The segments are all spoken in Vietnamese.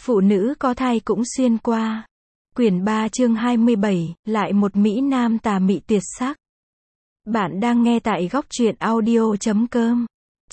Phụ nữ có thai cũng xuyên qua. Quyển 3 chương 27, lại một Mỹ Nam tà mị tuyệt sắc. Bạn đang nghe tại góc truyện audio.com.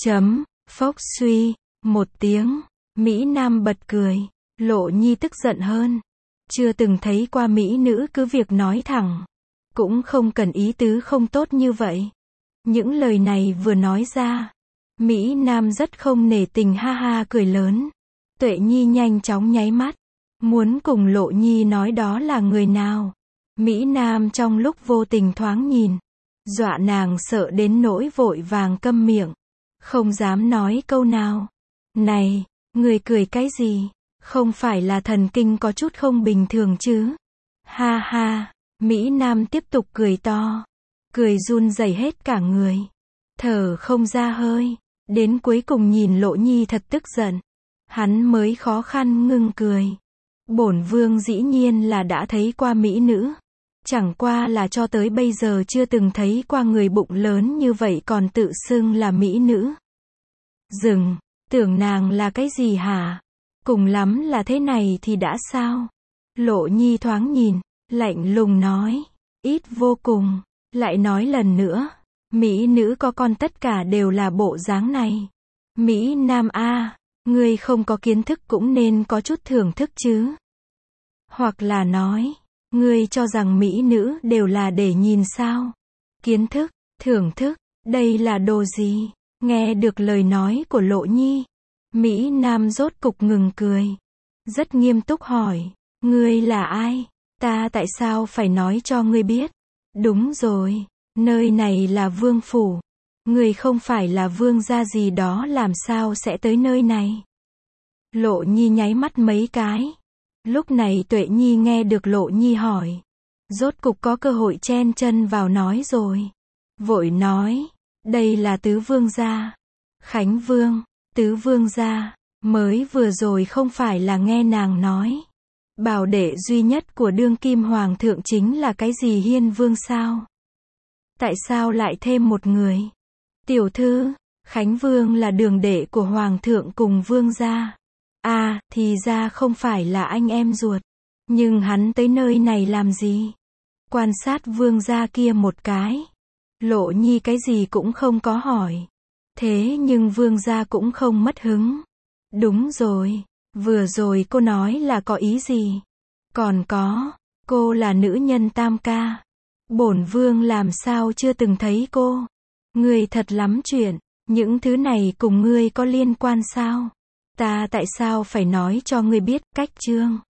Phốc suy, một tiếng, Mỹ Nam bật cười. Lộ Nhi tức giận hơn. Chưa từng thấy qua Mỹ nữ cứ việc nói thẳng. Cũng không cần ý tứ không tốt như vậy. Những lời này vừa nói ra, Mỹ Nam rất không nể tình ha ha cười lớn. Tuệ Nhi nhanh chóng nháy mắt. Muốn cùng Lộ Nhi nói đó là người nào. Mỹ Nam trong lúc vô tình thoáng nhìn. Dọa nàng sợ đến nỗi vội vàng câm miệng. Không dám nói câu nào. Này, người cười cái gì? Không phải là thần kinh có chút không bình thường chứ? Ha ha, Mỹ Nam tiếp tục cười to. Cười run rẩy hết cả người. Thở không ra hơi. Đến cuối cùng nhìn Lộ Nhi thật tức giận. Hắn mới khó khăn ngưng cười. Bổn vương dĩ nhiên là đã thấy qua mỹ nữ. Chẳng qua là cho tới bây giờ chưa từng thấy qua người bụng lớn như vậy còn tự xưng là mỹ nữ. Dừng, tưởng nàng là cái gì hả? Cùng lắm là thế này thì đã sao? Lộ Nhi thoáng nhìn, lạnh lùng nói. Ít vô cùng, lại nói lần nữa. Mỹ nữ có con tất cả đều là bộ dáng này. Mỹ Nam a, ngươi không có kiến thức cũng nên có chút thưởng thức chứ. Hoặc là nói, ngươi cho rằng mỹ nữ đều là để nhìn sao? Kiến thức, thưởng thức, đây là đồ gì? Nghe được lời nói của Lộ Nhi, Mỹ Nam rốt cục ngừng cười. Rất nghiêm túc hỏi, ngươi là ai? Ta tại sao phải nói cho ngươi biết? Đúng rồi, nơi này là vương phủ. Ngươi không phải là vương gia gì đó làm sao sẽ tới nơi này? Lộ Nhi nháy mắt mấy cái. Lúc này Tuệ Nhi nghe được Lộ Nhi hỏi. Rốt cục có cơ hội chen chân vào nói rồi. Vội nói, đây là tứ vương gia. Khánh Vương, tứ vương gia, mới vừa rồi không phải là nghe nàng nói. Bảo đệ duy nhất của đương kim hoàng thượng chính là cái gì Hiên Vương sao? Tại sao lại thêm một người? Tiểu thư, Khánh Vương là đường đệ của hoàng thượng cùng vương gia. À, thì ra không phải là anh em ruột. Nhưng hắn tới nơi này làm gì? Quan sát vương gia kia một cái. Lộ Nhi cái gì cũng không có hỏi. Thế nhưng vương gia cũng không mất hứng. Đúng rồi, vừa rồi cô nói là có ý gì? Còn có, cô là nữ nhân tam ca. Bổn vương làm sao chưa từng thấy cô? Ngươi thật lắm chuyện, những thứ này cùng ngươi có liên quan sao? Ta tại sao phải nói cho ngươi biết? Cách chương